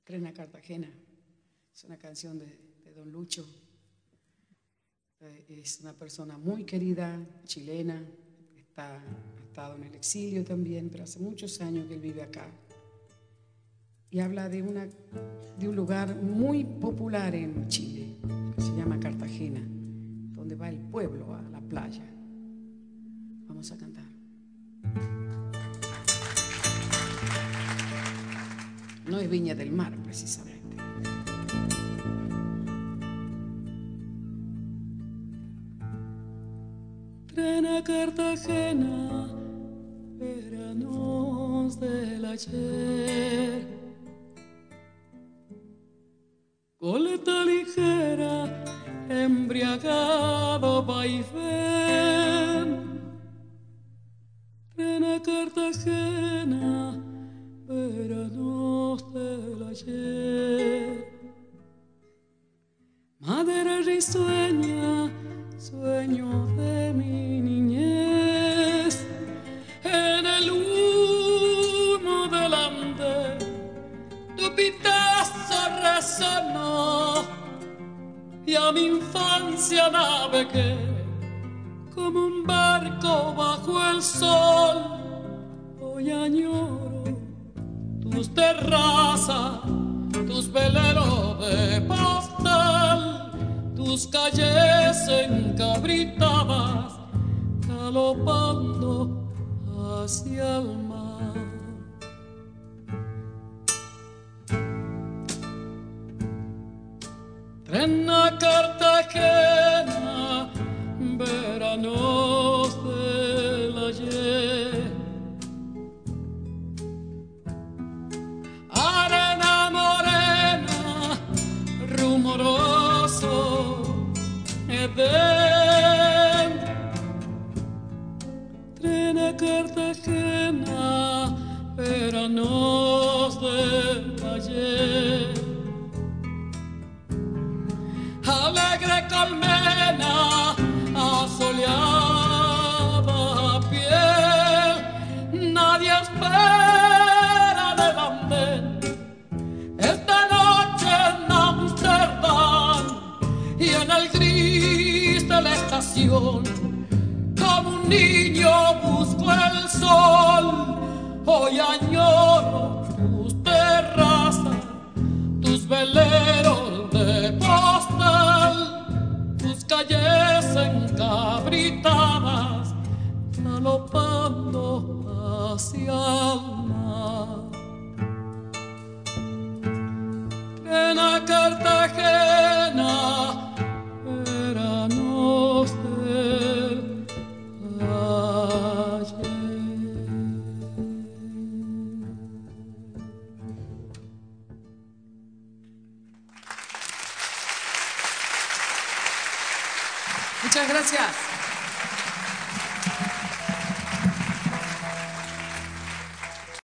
Tren a Cartagena. Es una canción de Don Lucho. Es una persona muy querida, chilena, ha estado en el exilio también, pero hace muchos años que él vive acá. Y habla de un lugar muy popular en Chile, que se llama Cartagena, donde va el pueblo a la playa. Vamos a cantar. No es Viña del Mar, precisamente. Tren a Cartagena, veranos del ayer, goleta ligera, embriagado vaivén. Tren a Cartagena, veranos del ayer, madera risueña, sueño de mi niñez. En el humo del andén tu pitazo resonó y a mi infancia navegué como un barco bajo el sol. Hoy añoro tus terrazas, tus veleros de postal, tus calles encabritadas, galopando hacia el mar. Tren a Cartagena, veranos del ayer, arena morena, rumoroso Edén. Tren a Cartagena, veranos del ayer, alegre colmena, asoleada piel, nadie espera del andén. Esta noche en Amsterdam y en el gris de la estación, como un niño busco el sol. Hoy añoro tus terrazas, tus veleros de postal, tus calles encabritadas, galopando hacia el mar. Tren a Cartagena, veranos del ayer. Muchas gracias.